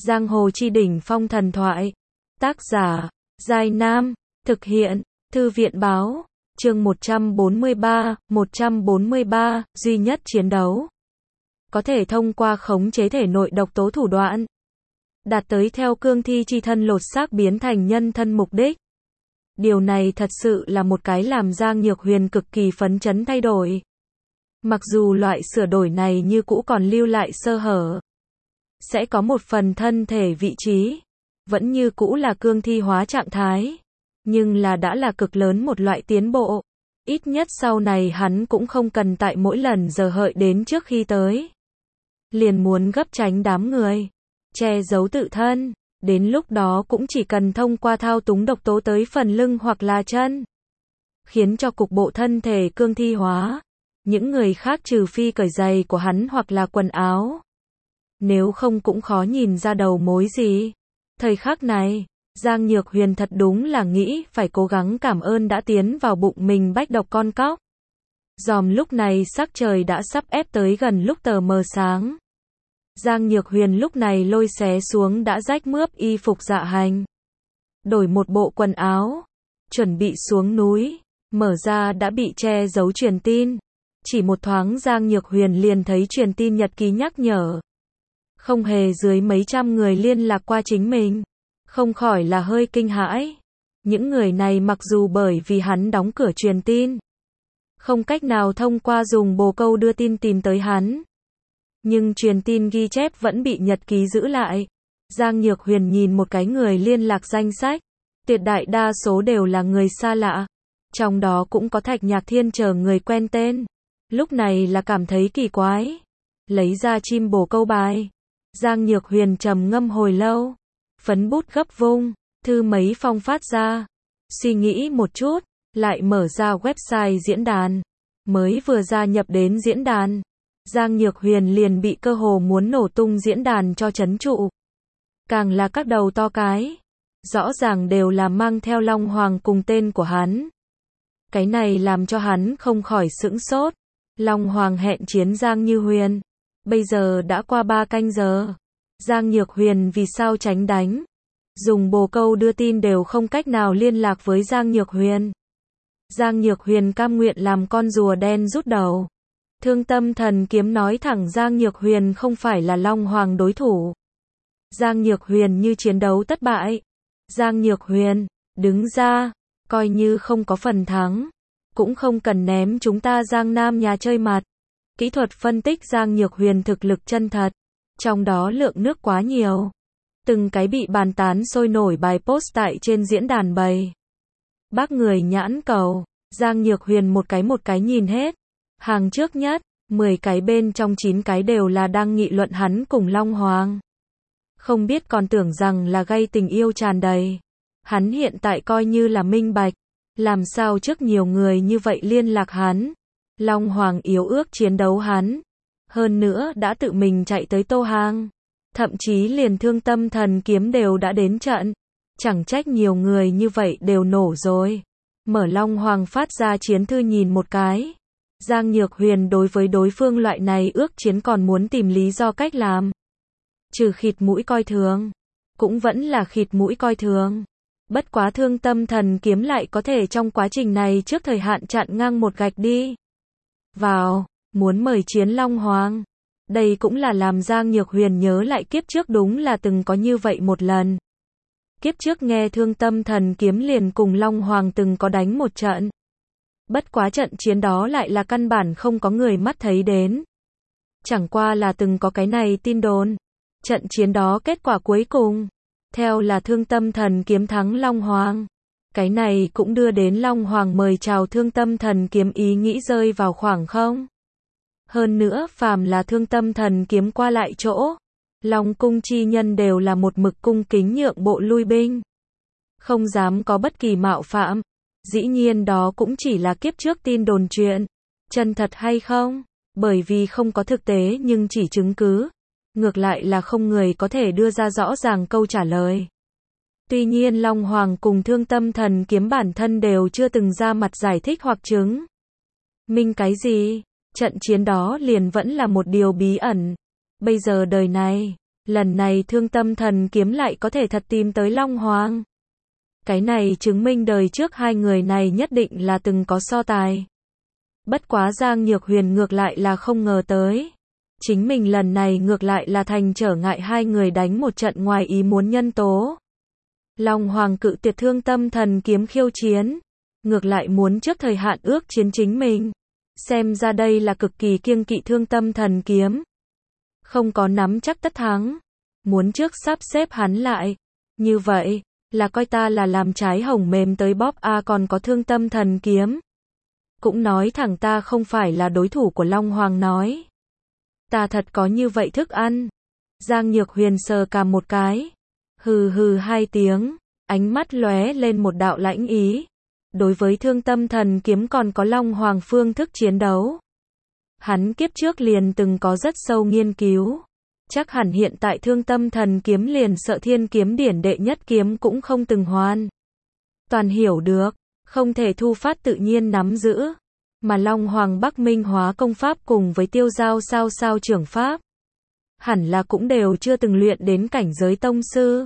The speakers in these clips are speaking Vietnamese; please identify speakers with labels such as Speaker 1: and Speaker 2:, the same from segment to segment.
Speaker 1: Giang hồ chi đỉnh phong thần thoại. Tác giả, Giai Nam. Thực hiện, Thư viện báo. Chương 143, duy nhất chiến đấu. Có thể thông qua khống chế thể nội độc tố thủ đoạn, đạt tới theo cương thi chi thân lột xác biến thành nhân thân mục đích. Điều này thật sự là một cái làm Giang Nhược Huyền cực kỳ phấn chấn thay đổi. Mặc dù loại sửa đổi này như cũ còn lưu lại sơ hở, sẽ có một phần thân thể vị trí vẫn như cũ là cương thi hóa trạng thái, nhưng là đã là cực lớn một loại tiến bộ. Ít nhất sau này hắn cũng không cần tại mỗi lần giờ hợi đến trước khi tới, liền muốn gấp tránh đám người, che giấu tự thân. Đến lúc đó cũng chỉ cần thông qua thao túng độc tố tới phần lưng hoặc là chân, khiến cho cục bộ thân thể cương thi hóa. Những người khác trừ phi cởi giày của hắn hoặc là quần áo, nếu không cũng khó nhìn ra đầu mối gì. Thời khắc này, Giang Nhược Huyền thật đúng là nghĩ phải cố gắng cảm ơn đã tiến vào bụng mình bách độc con cóc. Dòm lúc này sắc trời đã sắp ép tới gần lúc tờ mờ sáng. Giang Nhược Huyền lúc này lôi xé xuống đã rách mướp y phục dạ hành, đổi một bộ quần áo, chuẩn bị xuống núi. Mở ra đã bị che giấu truyền tin. Chỉ một thoáng Giang Nhược Huyền liền thấy truyền tin nhật ký nhắc nhở. Không hề dưới mấy trăm người liên lạc qua chính mình. Không khỏi là hơi kinh hãi. Những người này mặc dù bởi vì hắn đóng cửa truyền tin, không cách nào thông qua dùng bồ câu đưa tin tìm tới hắn, nhưng truyền tin ghi chép vẫn bị nhật ký giữ lại. Giang Nhược Huyền nhìn một cái người liên lạc danh sách, tuyệt đại đa số đều là người xa lạ, trong đó cũng có Thạch Nhạc Thiên chờ người quen tên. Lúc này là cảm thấy kỳ quái, lấy ra chim bồ câu bài. Giang Nhược Huyền trầm ngâm hồi lâu, phấn bút gấp vung, thư mấy phong phát ra, suy nghĩ một chút, lại mở ra website diễn đàn. Mới vừa gia nhập đến diễn đàn, Giang Nhược Huyền liền bị cơ hồ muốn nổ tung diễn đàn cho trấn trụ. Càng là các đầu to cái, rõ ràng đều là mang theo Long Hoàng cùng tên của hắn. Cái này làm cho hắn không khỏi sững sốt. Long Hoàng hẹn chiến Giang Như Huyền. Bây giờ đã qua 3 canh giờ. Giang Nhược Huyền vì sao tránh đánh? Dùng bồ câu đưa tin đều không cách nào liên lạc với Giang Nhược Huyền. Giang Nhược Huyền cam nguyện làm con rùa đen rút đầu. Thương Tâm Thần Kiếm nói thẳng Giang Nhược Huyền không phải là Long Hoàng đối thủ. Giang Nhược Huyền như chiến đấu thất bại. Giang Nhược Huyền, đứng ra, coi như không có phần thắng, cũng không cần ném chúng ta Giang Nam nhà chơi mặt. Kỹ thuật phân tích Giang Nhược Huyền thực lực chân thật, trong đó lượng nước quá nhiều. Từng cái bị bàn tán sôi nổi bài post tại trên diễn đàn bày. Bác người nhãn cầu, Giang Nhược Huyền một cái nhìn hết. Hàng trước nhất, 10 cái bên trong 9 cái đều là đang nghị luận hắn cùng Long Hoàng. Không biết còn tưởng rằng là gây tình yêu tràn đầy. Hắn hiện tại coi như là minh bạch. Làm sao trước nhiều người như vậy liên lạc hắn. Long Hoàng yếu ước chiến đấu hắn. Hơn nữa đã tự mình chạy tới Tô Hang. Thậm chí liền Thương Tâm Thần Kiếm đều đã đến trận. Chẳng trách nhiều người như vậy đều nổ rồi. Mở Long Hoàng phát ra chiến thư nhìn một cái. Giang Nhược Huyền đối với đối phương loại này ước chiến còn muốn tìm lý do cách làm. Trừ khịt mũi coi thường, cũng vẫn là khịt mũi coi thường. Bất quá Thương Tâm Thần Kiếm lại có thể trong quá trình này trước thời hạn chặn ngang một gạch đi vào, muốn mời chiến Long Hoàng. Đây cũng là làm Giang Nhược Huyền nhớ lại kiếp trước đúng là từng có như vậy một lần. Kiếp trước nghe Thương Tâm Thần Kiếm liền cùng Long Hoàng từng có đánh một trận. Bất quá trận chiến đó lại là căn bản không có người mắt thấy đến. Chẳng qua là từng có cái này tin đồn. Trận chiến đó kết quả cuối cùng, theo là Thương Tâm Thần Kiếm thắng Long Hoàng. Cái này cũng đưa đến Long Hoàng mời chào Thương Tâm Thần Kiếm ý nghĩ rơi vào khoảng không. Hơn nữa phàm là Thương Tâm Thần Kiếm qua lại chỗ, Long cung chi nhân đều là một mực cung kính nhượng bộ lui binh. Không dám có bất kỳ mạo phạm. Dĩ nhiên đó cũng chỉ là kiếp trước tin đồn chuyện. Chân thật hay không? Bởi vì không có thực tế nhưng chỉ chứng cứ. Ngược lại là không người có thể đưa ra rõ ràng câu trả lời. Tuy nhiên Long Hoàng cùng Thương Tâm Thần Kiếm bản thân đều chưa từng ra mặt giải thích hoặc chứng minh cái gì. Trận chiến đó liền vẫn là một điều bí ẩn. Bây giờ đời này, Lần này Thương Tâm Thần Kiếm lại có thể thật tìm tới Long Hoàng. Cái này chứng minh đời trước hai người này nhất định là từng có so tài. Bất quá Giang Nhược Huyền ngược lại là không ngờ tới. Chính mình lần này ngược lại là thành trở ngại hai người đánh một trận ngoài ý muốn nhân tố. Long Hoàng cự tuyệt Thương Tâm Thần Kiếm khiêu chiến. Ngược lại muốn trước thời hạn ước chiến chính mình. Xem ra đây là cực kỳ kiêng kỵ Thương Tâm Thần Kiếm. Không có nắm chắc tất thắng. Muốn trước sắp xếp hắn lại. Như vậy, là coi ta là làm trái hồng mềm tới bóp còn có Thương Tâm Thần Kiếm. Cũng nói thẳng ta không phải là đối thủ của Long Hoàng nói. Ta thật có như vậy thức ăn. Giang Nhược Huyền sờ cằm một cái. Hừ hừ hai tiếng, ánh mắt lóe lên một đạo lãnh ý. Đối với Thương Tâm Thần Kiếm còn có Long Hoàng phương thức chiến đấu. Hắn kiếp trước liền từng có rất sâu nghiên cứu. Chắc hẳn hiện tại Thương Tâm Thần Kiếm liền Sợ Thiên Kiếm Điển đệ nhất kiếm cũng không từng hoàn toàn hiểu được, không thể thu phát tự nhiên nắm giữ. Mà Long Hoàng Bắc Minh Hóa công pháp cùng với Tiêu Giao sao sao trưởng pháp. Hẳn là cũng đều chưa từng luyện đến cảnh giới tông sư.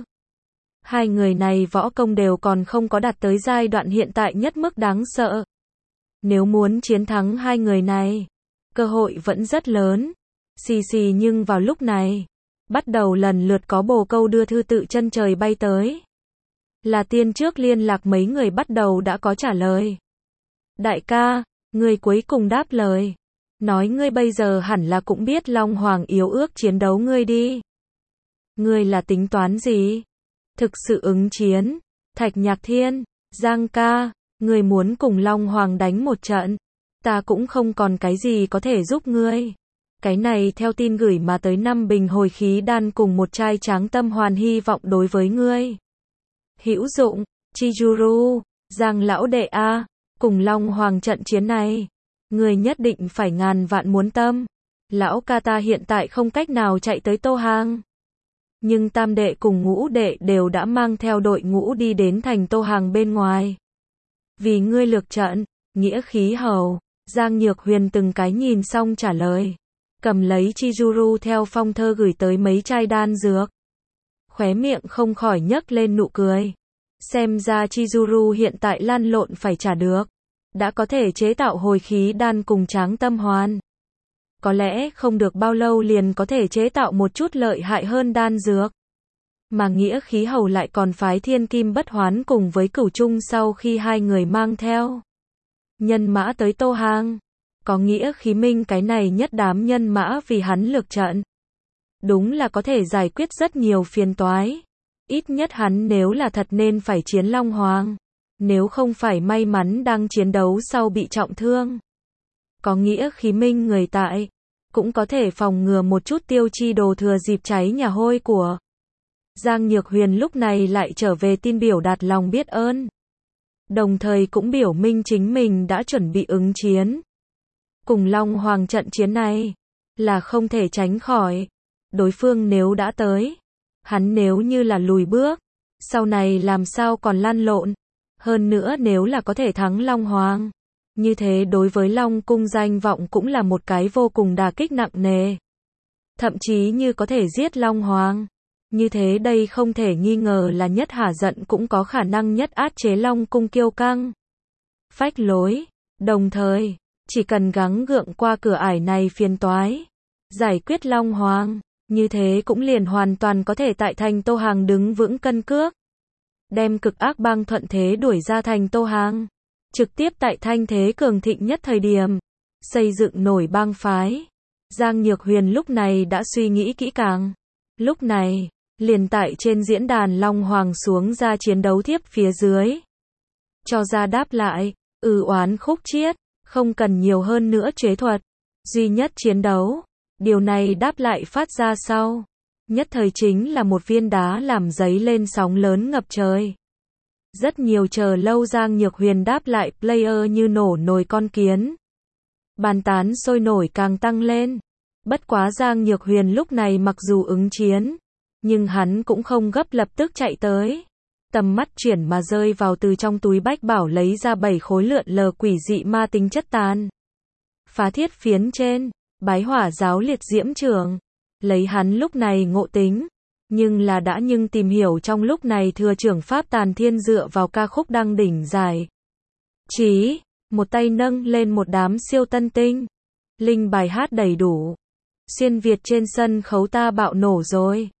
Speaker 1: Hai người này võ công đều còn không có đạt tới giai đoạn hiện tại nhất mức đáng sợ. Nếu muốn chiến thắng hai người này, cơ hội vẫn rất lớn. Xì xì nhưng vào lúc này, bắt đầu lần lượt có bồ câu đưa thư tự chân trời bay tới. Là tiên trước liên lạc mấy người bắt đầu đã có trả lời. Đại ca, người cuối cùng đáp lời. Nói ngươi bây giờ hẳn là cũng biết Long Hoàng yếu ước chiến đấu ngươi đi. Ngươi là tính toán gì? Thực sự ứng chiến. Thạch Nhạc Thiên, Giang ca, ngươi muốn cùng Long Hoàng đánh một trận. Ta cũng không còn cái gì có thể giúp ngươi. Cái này theo tin gửi mà tới 5 bình hồi khí đan cùng một chai tráng tâm hoàn hy vọng đối với ngươi. Hữu dụng, Chizuru, Giang lão đệ cùng Long Hoàng trận chiến này. Ngươi nhất định phải ngàn vạn muốn tâm. Lão ca ta hiện tại không cách nào chạy tới Tô Hàng. Nhưng tam đệ cùng ngũ đệ đều đã mang theo đội ngũ đi đến thành Tô Hàng bên ngoài. Vì ngươi lược trận, nghĩa khí hầu, Giang Nhược Huyền từng cái nhìn xong trả lời. Cầm lấy Chizuru theo phong thơ gửi tới mấy chai đan dược. Khóe miệng không khỏi nhấc lên nụ cười. Xem ra Chizuru hiện tại lăn lộn phải trả được. Đã có thể chế tạo hồi khí đan cùng tráng tâm hoàn. Có lẽ không được bao lâu liền có thể chế tạo một chút lợi hại hơn đan dược. Mà nghĩa khí hầu lại còn phái Thiên Kim Bất Hoán cùng với Cửu Trung sau khi hai người mang theo nhân mã tới Tô Hàng. Có nghĩa khí minh cái này nhất đám nhân mã vì hắn lược trận. Đúng là có thể giải quyết rất nhiều phiền toái. Ít nhất hắn nếu là thật nên phải chiến Long Hoàng. Nếu không phải may mắn đang chiến đấu sau bị trọng thương. Có nghĩa khí minh người tại. Cũng có thể phòng ngừa một chút tiêu chi đồ thừa dịp cháy nhà hôi của. Giang Nhược Huyền lúc này lại trở về tin biểu đạt lòng biết ơn. Đồng thời cũng biểu minh chính mình đã chuẩn bị ứng chiến. Cùng Long Hoàng trận chiến này là không thể tránh khỏi. Đối phương nếu đã tới, hắn nếu như là lùi bước, sau này làm sao còn lăn lộn. Hơn nữa nếu là có thể thắng Long Hoàng, như thế đối với Long cung danh vọng cũng là một cái vô cùng đả kích nặng nề. Thậm chí như có thể giết Long Hoàng, như thế đây không thể nghi ngờ là nhất hả giận cũng có khả năng nhất áp chế Long cung kiêu căng. Phách lối, đồng thời, chỉ cần gắng gượng qua cửa ải này phiền toái, giải quyết Long Hoàng, như thế cũng liền hoàn toàn có thể tại thành Tô Hàng đứng vững cân cước. Đem cực ác bang thuận thế đuổi ra thành Tô Hàng. Trực tiếp tại thanh thế cường thịnh nhất thời điểm. Xây dựng nổi bang phái. Giang Nhược Huyền lúc này đã suy nghĩ kỹ càng. Lúc này, liền tại trên diễn đàn Long Hoàng xuống ra chiến đấu thiếp phía dưới. Cho ra đáp lại, oán khúc chiết, không cần nhiều hơn nữa chế thuật. Duy nhất chiến đấu. Điều này đáp lại phát ra sau. Nhất thời chính là một viên đá làm giấy lên sóng lớn ngập trời. Rất nhiều chờ lâu Giang Nhược Huyền đáp lại player như nổ nồi con kiến. Bàn tán sôi nổi càng tăng lên. Bất quá Giang Nhược Huyền lúc này mặc dù ứng chiến, nhưng hắn cũng không gấp lập tức chạy tới. Tầm mắt chuyển mà rơi vào từ trong túi bách bảo lấy ra 7 khối lượn lờ quỷ dị ma tính chất tàn. Phá thiết phiến trên, bái hỏa giáo liệt diễm trường. Lấy hắn lúc này ngộ tính, nhưng tìm hiểu trong lúc này thừa trưởng pháp tàn thiên dựa vào ca khúc đăng đỉnh giải trí, một tay nâng lên một đám siêu tân tinh, linh bài hát đầy đủ, xuyên Việt trên sân khấu ta bạo nổ rồi.